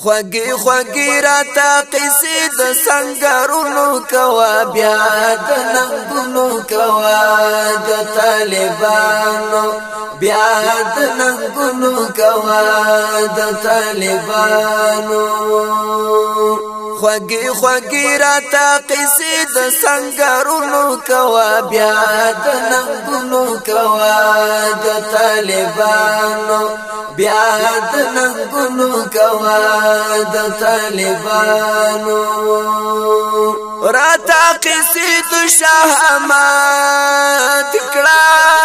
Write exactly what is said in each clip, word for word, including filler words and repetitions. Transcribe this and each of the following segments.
خوږی خوږی راته قصې د سنگرونو کوا بیا د ننګونو کوا د طالبانو بیا د ننګونو کوا د طالبانو خوږی خوږی راته قصې د سنگرونو کوا بیا د ننګونو کوا د طالبانو بیا د ننګونو کوا د طالبانو راته قصې د شاه احمد کړه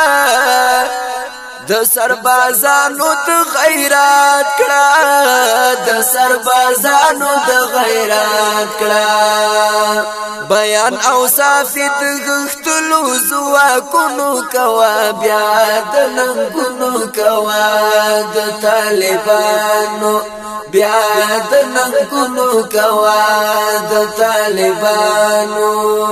د سربازانو د غیرت کړه د سربازانو د غیرت کړه بیان او صافت غختلو زواکونو کوا بیا د ننګونو کوا د طالبانو بیا د ننګونو کوا د طالبانو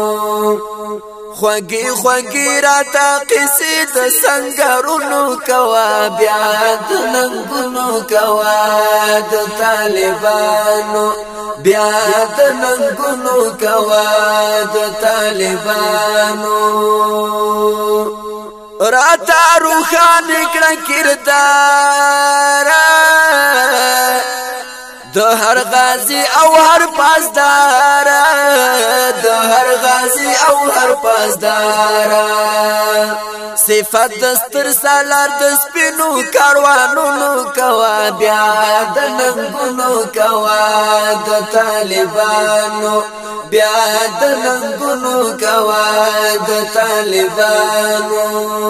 خوږی خوږی راته قصې د سنگرونو کوا بیا د ننګونو کوا د طالبانو بیا د ننګونو کوا د طالبانو راته روخان کړه کردار د هر غازی او هر پاسدار د هر غازی او هر پاسدار صفات دستر سالار د سپینو کاروانونو کوا بیا د ننګونو کوا د طالبانو بیا د ننګونو کوا د طالبانو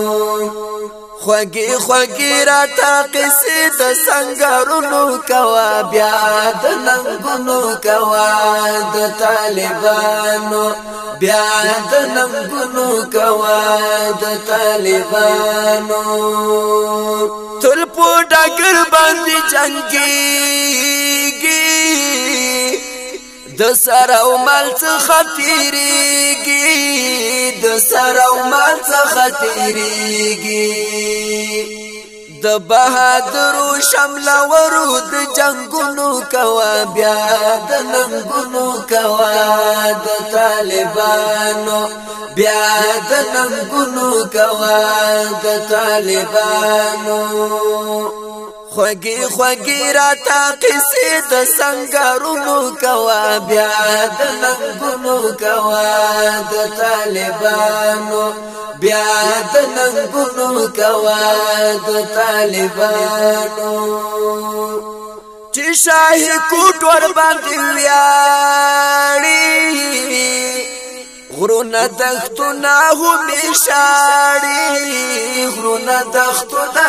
خوږی خوږی راته قصې د سنگرونو کوا بیا د ننګونو کوا د طالبانو بیا د ننګونو کوا د طالبانو تل په ډګر باندې جنگيږي د سر او مال څخه تیریږي د سر او مال څخه تیریږي د بهادر شمل ورود جنگونو کوا بیا د ننګونو کوا د طالبانو بیا د ننګونو کوا د طالبانو خوږی خوږی راته قصې د سنگرونو کوا بیا د ننګونو کوا د طالبانو بیا د ننګونو کوا د طالبانو چې شاهي کوټ ور باندې ویاړي غرونه دختونه همیشاړي غرونه دختونه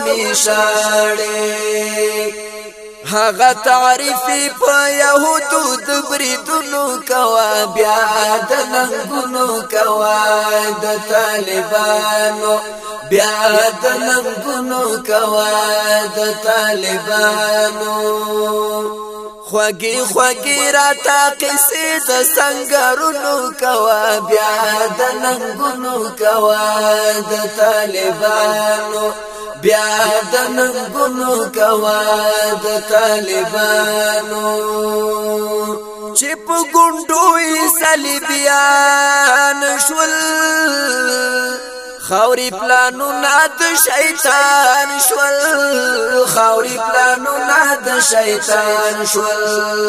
همیشاړي هغه تعریفي په يهودو د بریدونو کوا بیا د ننګونو کوا د طالبانو بیا د ننګونو کوا د طالبانو خوږی خوږی راته قصې د سنگرونو کوا بیا د ننګونو کوا د طالبانو بیا د ننګونو کوا د طالبانو چې په ګوندوي صلیبیان شول خاوري پلانونه د شیطان شول خاوري پلانونه د شیطان شول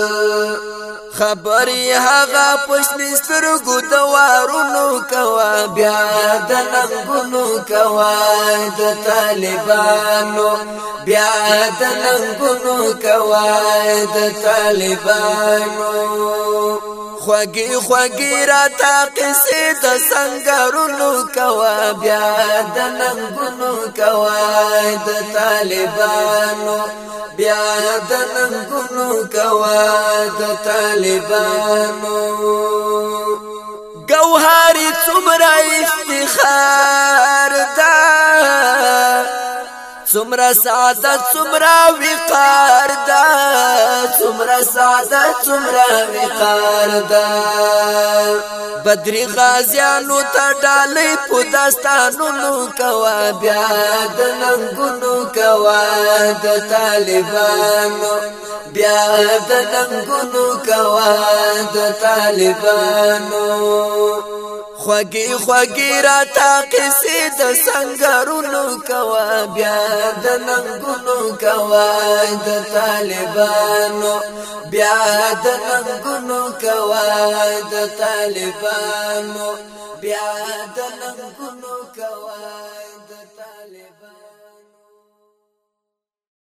خبري هغه پښنی سترګو د وارونو کوا بیا د ننګونو کوا د طالبانو بیا د ننګونو کوا د طالبانو خوږی خوږی راته قصې د سنگرونو کوا بیا د ننګونو کوا د طالبانو بیا د ننګونو کوا د طالبانو ګوهري څومره افتخار ده څومره سعادت څومره وقار ده څومره سعادت څومره وقار ده بدري غازیانو ته ډالۍ په داستانونو کوا بیا د ننګونو کوا د طالبانو بیا د ننګونو کوا د طالبانو خوږی خوږی را تا قصې د سنگرونو کوا بیا د ننګونو کوا د طالبانو بیا د ننګونو کوا د طالبانو بیا